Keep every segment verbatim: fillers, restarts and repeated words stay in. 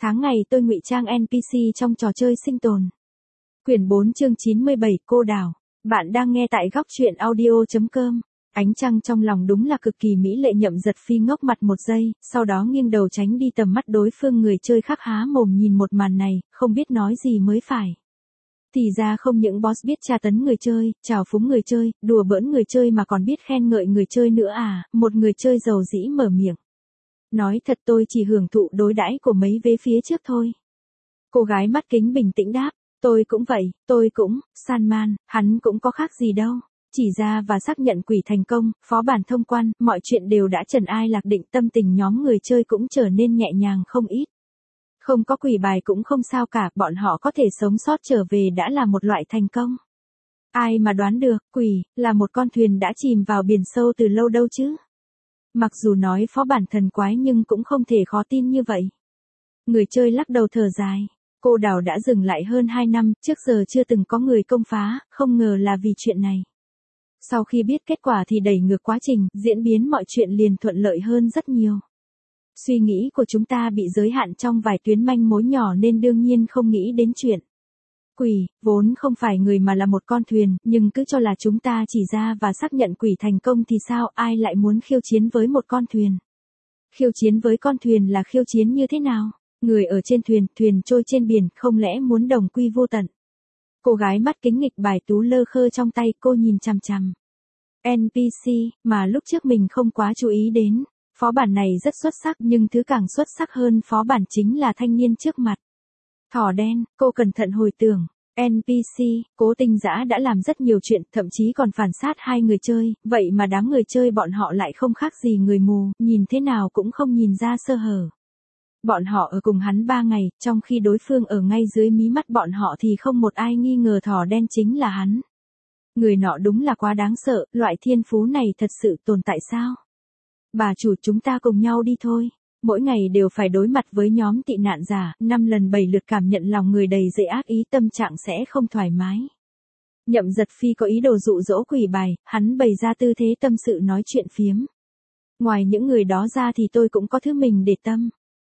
Tháng ngày tôi ngụy trang en pê xê trong trò chơi sinh tồn. Quyển bốn chương chín mươi bảy Cô đào. Bạn đang nghe tại góc truyện audio chấm com. Ánh trăng trong lòng đúng là cực kỳ mỹ lệ. Nhậm Giật Phi ngốc mặt một giây, sau đó nghiêng đầu tránh đi tầm mắt đối phương. Người chơi khác há mồm nhìn một màn này, không biết nói gì mới phải. Thì ra không những boss biết tra tấn người chơi, trào phúng người chơi, đùa bỡn người chơi mà còn biết khen ngợi người chơi nữa à, một người chơi giàu dĩ mở miệng. Nói thật tôi chỉ hưởng thụ đối đãi của mấy vế phía trước thôi. Cô gái mắt kính bình tĩnh đáp, tôi cũng vậy, tôi cũng, Salman, hắn cũng có khác gì đâu. Chỉ ra và xác nhận quỷ thành công, phó bản thông quan, mọi chuyện đều đã trần ai lạc định. Tâm tình nhóm người chơi cũng trở nên nhẹ nhàng không ít. Không có quỷ bài cũng không sao cả, bọn họ có thể sống sót trở về đã là một loại thành công. Ai mà đoán được, quỷ, là một con thuyền đã chìm vào biển sâu từ lâu đâu chứ. Mặc dù nói phó bản thần quái nhưng cũng không thể khó tin như vậy. Người chơi lắc đầu thở dài. Cô đào đã dừng lại hơn hai năm, trước giờ chưa từng có người công phá, không ngờ là vì chuyện này. Sau khi biết kết quả thì đẩy ngược quá trình, diễn biến mọi chuyện liền thuận lợi hơn rất nhiều. Suy nghĩ của chúng ta bị giới hạn trong vài tuyến manh mối nhỏ nên đương nhiên không nghĩ đến chuyện. Quỷ, vốn không phải người mà là một con thuyền, nhưng cứ cho là chúng ta chỉ ra và xác nhận quỷ thành công thì sao, ai lại muốn khiêu chiến với một con thuyền? Khiêu chiến với con thuyền là khiêu chiến như thế nào? Người ở trên thuyền, thuyền trôi trên biển, không lẽ muốn đồng quy vô tận? Cô gái mắt kính nghịch bài tú lơ khơ trong tay, cô nhìn chằm chằm en pê xê, mà lúc trước mình không quá chú ý đến. Phó bản này rất xuất sắc nhưng thứ càng xuất sắc hơn phó bản chính là thanh niên trước mặt. Thỏ đen, cô cẩn thận hồi tưởng, en pê xê, Cố Tinh Dã đã làm rất nhiều chuyện, thậm chí còn phản sát hai người chơi, vậy mà đám người chơi bọn họ lại không khác gì người mù, nhìn thế nào cũng không nhìn ra sơ hở. Bọn họ ở cùng hắn ba ngày, trong khi đối phương ở ngay dưới mí mắt bọn họ thì không một ai nghi ngờ thỏ đen chính là hắn. Người nọ đúng là quá đáng sợ, loại thiên phú này thật sự tồn tại sao? Bà chủ chúng ta cùng nhau đi thôi. Mỗi ngày đều phải đối mặt với nhóm tị nạn giả, năm lần bảy lượt cảm nhận lòng người đầy dẫy ác ý, tâm trạng sẽ không thoải mái. Nhậm Giật Phi có ý đồ dụ dỗ quỷ bài, hắn bày ra tư thế tâm sự nói chuyện phiếm. Ngoài những người đó ra thì tôi cũng có thứ mình để tâm.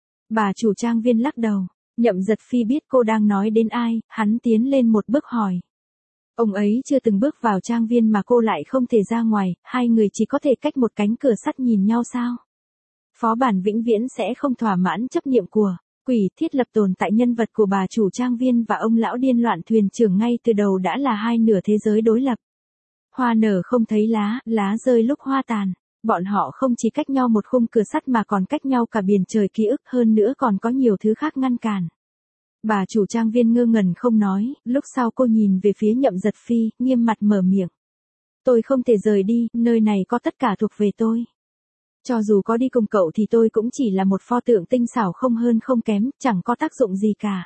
Bà chủ trang viên lắc đầu. Nhậm Giật Phi biết cô đang nói đến ai, hắn tiến lên một bước hỏi. Ông ấy chưa từng bước vào trang viên mà cô lại không thể ra ngoài, hai người chỉ có thể cách một cánh cửa sắt nhìn nhau sao? Phó bản vĩnh viễn sẽ không thỏa mãn chấp niệm của quỷ, thiết lập tồn tại nhân vật của bà chủ trang viên và ông lão điên loạn thuyền trưởng ngay từ đầu đã là hai nửa thế giới đối lập. Hoa nở không thấy lá, lá rơi lúc hoa tàn. Bọn họ không chỉ cách nhau một khung cửa sắt mà còn cách nhau cả biển trời ký ức, hơn nữa còn có nhiều thứ khác ngăn cản. Bà chủ trang viên ngơ ngẩn không nói, lúc sau cô nhìn về phía Nhậm Giật Phi, nghiêm mặt mở miệng. Tôi không thể rời đi, nơi này có tất cả thuộc về tôi. Cho dù có đi cùng cậu thì tôi cũng chỉ là một pho tượng tinh xảo không hơn không kém, chẳng có tác dụng gì cả.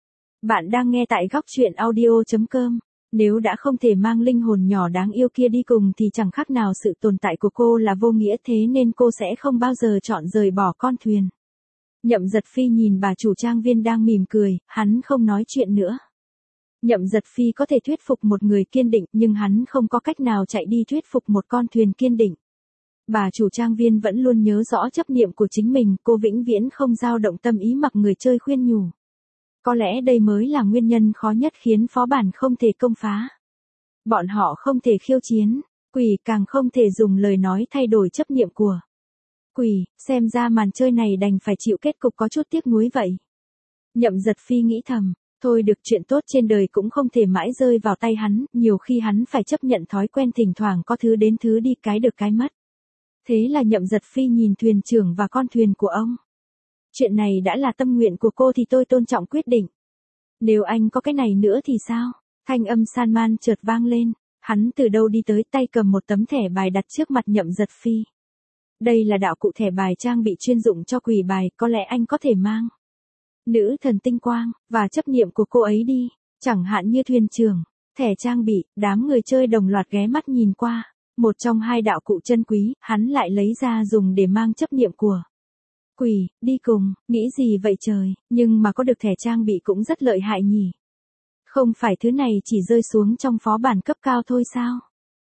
Bạn đang nghe tại góc truyện audio chấm com. Nếu đã không thể mang linh hồn nhỏ đáng yêu kia đi cùng thì chẳng khác nào sự tồn tại của cô là vô nghĩa, thế nên cô sẽ không bao giờ chọn rời bỏ con thuyền. Nhậm Giật Phi nhìn bà chủ trang viên đang mỉm cười, hắn không nói chuyện nữa. Nhậm Giật Phi có thể thuyết phục một người kiên định nhưng hắn không có cách nào chạy đi thuyết phục một con thuyền kiên định. Bà chủ trang viên vẫn luôn nhớ rõ chấp niệm của chính mình, cô vĩnh viễn không dao động tâm ý mặc người chơi khuyên nhủ. Có lẽ đây mới là nguyên nhân khó nhất khiến phó bản không thể công phá. Bọn họ không thể khiêu chiến, quỷ càng không thể dùng lời nói thay đổi chấp niệm của quỷ, xem ra màn chơi này đành phải chịu kết cục có chút tiếc nuối vậy. Nhậm Giật Phi nghĩ thầm, thôi được, chuyện tốt trên đời cũng không thể mãi rơi vào tay hắn, nhiều khi hắn phải chấp nhận thói quen thỉnh thoảng có thứ đến thứ đi, cái được cái mất. Thế là Nhậm Giật Phi nhìn thuyền trưởng và con thuyền của ông. Chuyện này đã là tâm nguyện của cô thì tôi tôn trọng quyết định. Nếu anh có cái này nữa thì sao? Thanh âm Salman chợt vang lên, hắn từ đâu đi tới, tay cầm một tấm thẻ bài đặt trước mặt Nhậm Giật Phi. Đây là đạo cụ thẻ bài trang bị chuyên dụng cho quỷ bài, có lẽ anh có thể mang. Nữ thần tinh quang, và chấp niệm của cô ấy đi, chẳng hạn như thuyền trưởng, thẻ trang bị, đám người chơi đồng loạt ghé mắt nhìn qua. Một trong hai đạo cụ chân quý, hắn lại lấy ra dùng để mang chấp niệm của quỷ, đi cùng, nghĩ gì vậy trời, nhưng mà có được thẻ trang bị cũng rất lợi hại nhỉ. Không phải thứ này chỉ rơi xuống trong phó bản cấp cao thôi sao?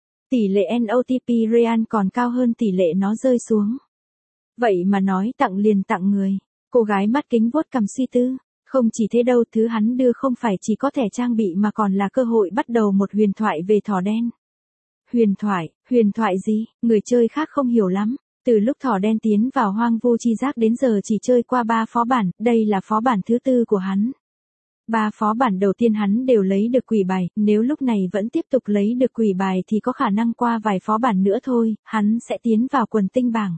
Tỷ lệ en ô tê pê real còn cao hơn tỷ lệ nó rơi xuống. Vậy mà nói tặng liền tặng người. Cô gái mắt kính vuốt cằm suy tư. Không chỉ thế đâu, thứ hắn đưa không phải chỉ có thẻ trang bị mà còn là cơ hội bắt đầu một huyền thoại về thỏ đen. Huyền thoại, huyền thoại gì? Người chơi khác không hiểu lắm. Từ lúc thỏ đen tiến vào hoang vu chi giác đến giờ chỉ chơi qua ba phó bản, đây là phó bản thứ tư của hắn. Ba phó bản đầu tiên hắn đều lấy được quỷ bài, nếu lúc này vẫn tiếp tục lấy được quỷ bài thì có khả năng qua vài phó bản nữa thôi, hắn sẽ tiến vào quần tinh bảng.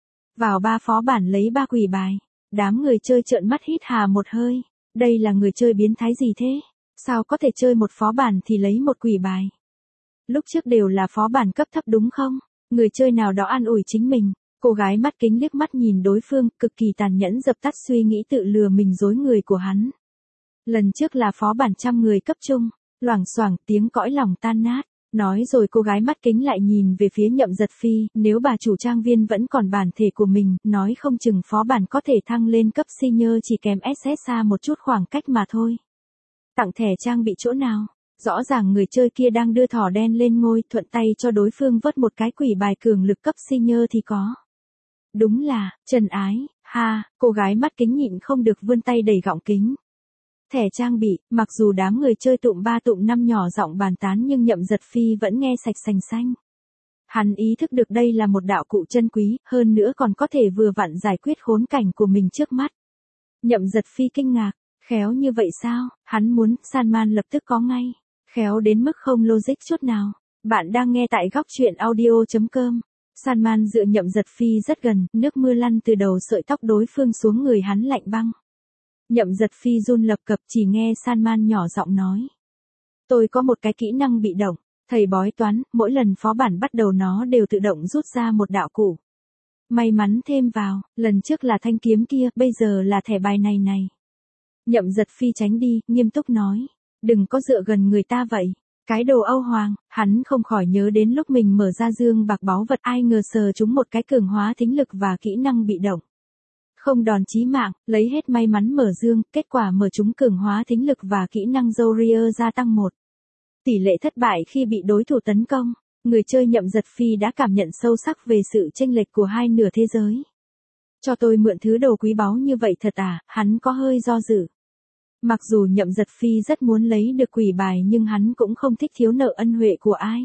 Vào ba phó bản lấy ba quỷ bài, đám người chơi trợn mắt hít hà một hơi, đây là người chơi biến thái gì thế? Sao có thể chơi một phó bản thì lấy một quỷ bài? Lúc trước đều là phó bản cấp thấp đúng không? Người chơi nào đó an ủi chính mình. Cô gái mắt kính liếc mắt nhìn đối phương, cực kỳ tàn nhẫn dập tắt suy nghĩ tự lừa mình dối người của hắn. Lần trước là phó bản trăm người cấp trung, loảng xoảng tiếng cõi lòng tan nát. Nói rồi cô gái mắt kính lại nhìn về phía Nhậm Giật Phi, nếu bà chủ trang viên vẫn còn bản thể của mình, nói không chừng phó bản có thể thăng lên cấp senior chỉ kèm ét ét xa một chút khoảng cách mà thôi. Tặng thẻ trang bị chỗ nào? Rõ ràng người chơi kia đang đưa thỏ đen lên ngôi, thuận tay cho đối phương vớt một cái quỷ bài cường lực cấp senior thì có. Đúng là, trần ái, ha, cô gái mắt kính nhịn không được vươn tay đẩy gọng kính. Thẻ trang bị, mặc dù đám người chơi tụm ba tụm năm nhỏ giọng bàn tán nhưng Nhậm Giật Phi vẫn nghe sạch sành xanh. Hắn ý thức được đây là một đạo cụ chân quý, hơn nữa còn có thể vừa vặn giải quyết khốn cảnh của mình trước mắt. Nhậm Giật Phi kinh ngạc, khéo như vậy sao? Hắn muốn, Sanman lập tức có ngay. Khéo đến mức không logic chút nào. Bạn đang nghe tại góc truyện audio chấm com. Sanman dựa Nhậm Giật Phi rất gần, nước mưa lăn từ đầu sợi tóc đối phương xuống người hắn lạnh băng. Nhậm Giật Phi run lập cập chỉ nghe Sanman nhỏ giọng nói. Tôi có một cái kỹ năng bị động, thầy bói toán, mỗi lần phó bản bắt đầu nó đều tự động rút ra một đạo cụ. May mắn thêm vào, lần trước là thanh kiếm kia, bây giờ là thẻ bài này này. Nhậm Giật Phi tránh đi, nghiêm túc nói. Đừng có dựa gần người ta vậy. Cái đồ Âu Hoàng, hắn không khỏi nhớ đến lúc mình mở ra dương bạc báu vật ai ngờ sờ trúng một cái cường hóa thính lực và kỹ năng bị động. Không đòn chí mạng, lấy hết may mắn mở dương, kết quả mở trúng cường hóa thính lực và kỹ năng Zourier gia tăng một. Tỷ lệ thất bại khi bị đối thủ tấn công, người chơi Nhậm Giật Phi đã cảm nhận sâu sắc về sự chênh lệch của hai nửa thế giới. Cho tôi mượn thứ đồ quý báu như vậy thật à, hắn có hơi do dự. Mặc dù Nhậm Giật Phi rất muốn lấy được quỷ bài nhưng hắn cũng không thích thiếu nợ ân huệ của ai.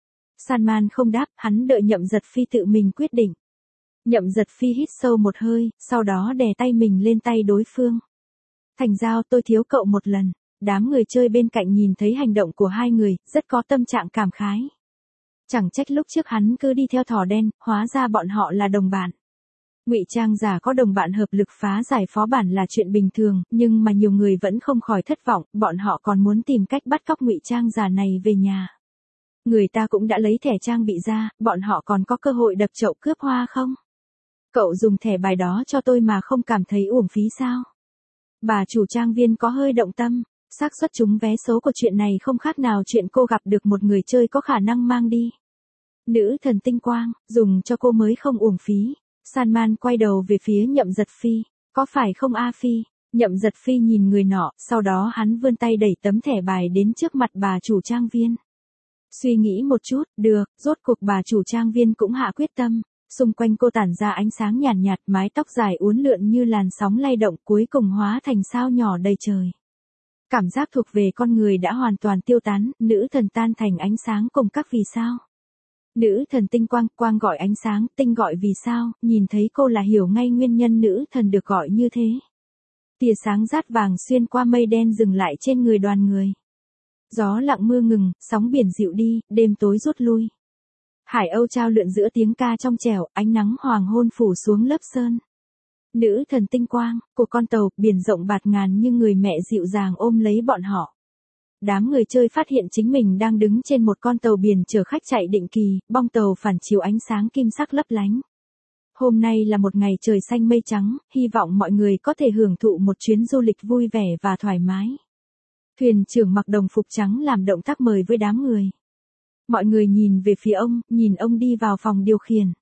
Sanman không đáp, hắn đợi Nhậm Giật Phi tự mình quyết định. Nhậm Giật Phi hít sâu một hơi, sau đó đè tay mình lên tay đối phương. Thành giao, tôi thiếu cậu một lần. Đám người chơi bên cạnh nhìn thấy hành động của hai người, rất có tâm trạng cảm khái. Chẳng trách lúc trước hắn cứ đi theo thỏ đen, hóa ra bọn họ là đồng bạn. Ngụy trang giả có đồng bạn hợp lực phá giải phó bản là chuyện bình thường, nhưng mà nhiều người vẫn không khỏi thất vọng, bọn họ còn muốn tìm cách bắt cóc ngụy trang giả này về nhà. Người ta cũng đã lấy thẻ trang bị ra, bọn họ còn có cơ hội đập chậu cướp hoa không? Cậu dùng thẻ bài đó cho tôi mà không cảm thấy uổng phí sao? Bà chủ trang viên có hơi động tâm, xác suất trúng vé số của chuyện này không khác nào chuyện cô gặp được một người chơi có khả năng mang đi. Nữ thần tinh quang, dùng cho cô mới không uổng phí. Sanman quay đầu về phía Nhậm Giật Phi, có phải không A Phi? Nhậm Giật Phi nhìn người nọ, sau đó hắn vươn tay đẩy tấm thẻ bài đến trước mặt bà chủ trang viên. Suy nghĩ một chút, được, rốt cuộc bà chủ trang viên cũng hạ quyết tâm. Xung quanh cô tản ra ánh sáng nhàn nhạt, nhạt, mái tóc dài uốn lượn như làn sóng lay động cuối cùng hóa thành sao nhỏ đầy trời. Cảm giác thuộc về con người đã hoàn toàn tiêu tán, nữ thần tan thành ánh sáng cùng các vì sao. Nữ thần tinh quang, quang gọi ánh sáng, tinh gọi vì sao, nhìn thấy cô là hiểu ngay nguyên nhân nữ thần được gọi như thế. Tia sáng rát vàng xuyên qua mây đen dừng lại trên người đoàn người. Gió lặng mưa ngừng, sóng biển dịu đi, đêm tối rút lui. Hải âu trao lượn giữa tiếng ca trong trẻo, ánh nắng hoàng hôn phủ xuống lớp sơn. Nữ thần tinh quang, của con tàu, biển rộng bạt ngàn như người mẹ dịu dàng ôm lấy bọn họ. Đám người chơi phát hiện chính mình đang đứng trên một con tàu biển chở khách chạy định kỳ, bong tàu phản chiếu ánh sáng kim sắc lấp lánh. Hôm nay là một ngày trời xanh mây trắng, hy vọng mọi người có thể hưởng thụ một chuyến du lịch vui vẻ và thoải mái. Thuyền trưởng mặc đồng phục trắng làm động tác mời với đám người. Mọi người nhìn về phía ông, nhìn ông đi vào phòng điều khiển.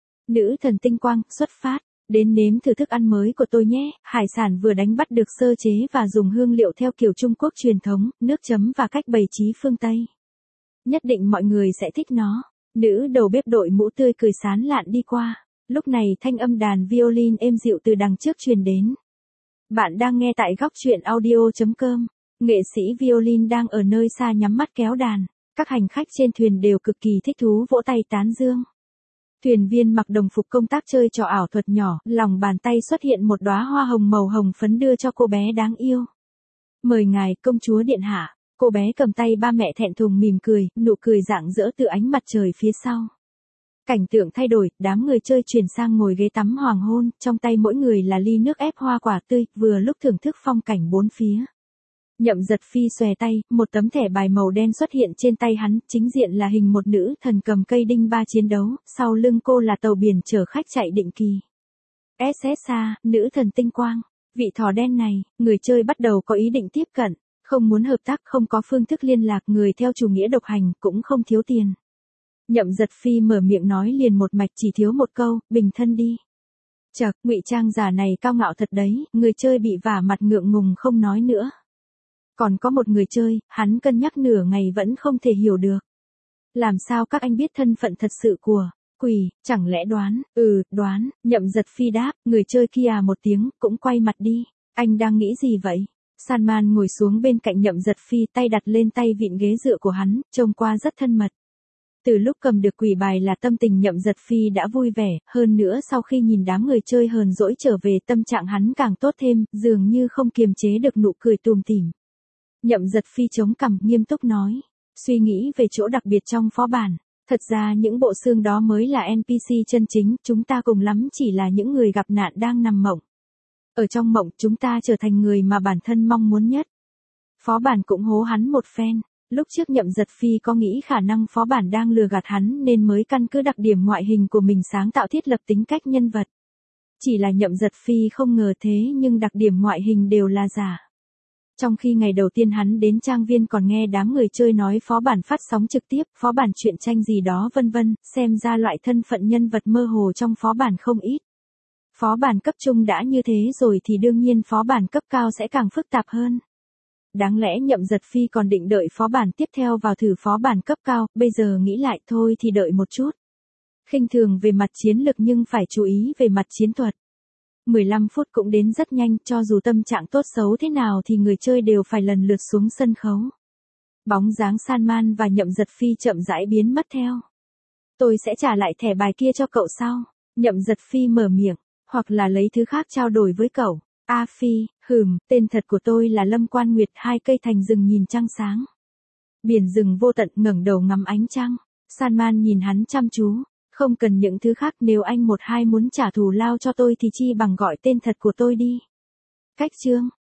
Nữ thần tinh quang, xuất phát, đến nếm thử thức ăn mới của tôi nhé, hải sản vừa đánh bắt được sơ chế và dùng hương liệu theo kiểu Trung Quốc truyền thống, nước chấm và cách bày trí phương Tây. Nhất định mọi người sẽ thích nó. Nữ đầu bếp đội mũ tươi cười sán lạn đi qua. Lúc này thanh âm đàn violin êm dịu từ đằng trước truyền đến. Bạn đang nghe tại góc truyện audio.com. Nghệ sĩ violin đang ở nơi xa nhắm mắt kéo đàn. Các hành khách trên thuyền đều cực kỳ thích thú vỗ tay tán dương. Thuyền viên mặc đồng phục công tác chơi trò ảo thuật nhỏ, lòng bàn tay xuất hiện một đóa hoa hồng màu hồng phấn đưa cho cô bé đáng yêu. Mời ngài công chúa điện hạ. Cô bé cầm tay ba mẹ thẹn thùng mỉm cười, nụ cười rạng rỡ từ ánh mặt trời phía sau. Cảnh tượng thay đổi, đám người chơi chuyển sang ngồi ghế tắm hoàng hôn, trong tay mỗi người là ly nước ép hoa quả tươi, vừa lúc thưởng thức phong cảnh bốn phía. Nhậm Giật Phi xòe tay, một tấm thẻ bài màu đen xuất hiện trên tay hắn, chính diện là hình một nữ thần cầm cây đinh ba chiến đấu, sau lưng cô là tàu biển chở khách chạy định kỳ. ét ét a, nữ thần tinh quang. Vị thỏ đen này, người chơi bắt đầu có ý định tiếp cận, không muốn hợp tác, không có phương thức liên lạc, người theo chủ nghĩa độc hành, cũng không thiếu tiền. Nhậm Giật Phi mở miệng nói liền một mạch, chỉ thiếu một câu, bình thân đi. Chậc, ngụy trang giả này cao ngạo thật đấy, người chơi bị vả mặt ngượng ngùng không nói nữa. Còn có một người chơi, hắn cân nhắc nửa ngày vẫn không thể hiểu được. Làm sao các anh biết thân phận thật sự của quỷ, chẳng lẽ đoán? Ừ, đoán. Nhậm Giật Phi đáp, người chơi kia à một tiếng, cũng quay mặt đi. Anh đang nghĩ gì vậy? Salman ngồi xuống bên cạnh Nhậm Giật Phi, tay đặt lên tay vịn ghế dựa của hắn, trông qua rất thân mật. Từ lúc cầm được quỷ bài là tâm tình Nhậm Giật Phi đã vui vẻ, hơn nữa sau khi nhìn đám người chơi hờn dỗi trở về tâm trạng hắn càng tốt thêm, dường như không kiềm chế được nụ cười tủm tỉm. Nhậm Giật Phi chống cằm nghiêm túc nói, suy nghĩ về chỗ đặc biệt trong phó bản. Thật ra những bộ xương đó mới là en pê xê chân chính, chúng ta cùng lắm chỉ là những người gặp nạn đang nằm mộng. Ở trong mộng chúng ta trở thành người mà bản thân mong muốn nhất. Phó bản cũng hố hắn một phen. Lúc trước Nhậm Giật Phi có nghĩ khả năng phó bản đang lừa gạt hắn nên mới căn cứ đặc điểm ngoại hình của mình sáng tạo thiết lập tính cách nhân vật. Chỉ là Nhậm Giật Phi không ngờ thế nhưng đặc điểm ngoại hình đều là giả. Trong khi ngày đầu tiên hắn đến trang viên còn nghe đám người chơi nói phó bản phát sóng trực tiếp, phó bản truyện tranh gì đó vân vân, xem ra loại thân phận nhân vật mơ hồ trong phó bản không ít. Phó bản cấp trung đã như thế rồi thì đương nhiên phó bản cấp cao sẽ càng phức tạp hơn. Đáng lẽ Nhậm Giật Phi còn định đợi phó bản tiếp theo vào thử phó bản cấp cao, bây giờ nghĩ lại thôi thì đợi một chút. Khinh thường về mặt chiến lực nhưng phải chú ý về mặt chiến thuật. mười lăm phút cũng đến rất nhanh, cho dù tâm trạng tốt xấu thế nào thì người chơi đều phải lần lượt xuống sân khấu. Bóng dáng Salman và Nhậm Giật Phi chậm rãi biến mất theo. Tôi sẽ trả lại thẻ bài kia cho cậu sau. Nhậm Giật Phi mở miệng, hoặc là lấy thứ khác trao đổi với cậu. A Phi, hừm, tên thật của tôi là Lâm Quan Nguyệt, hai cây thành rừng nhìn trăng sáng. Biển rừng vô tận ngẩng đầu ngắm ánh trăng. Salman nhìn hắn chăm chú. Không cần những thứ khác, nếu anh một hai muốn trả thù lao cho tôi thì chi bằng gọi tên thật của tôi đi. Cách chương.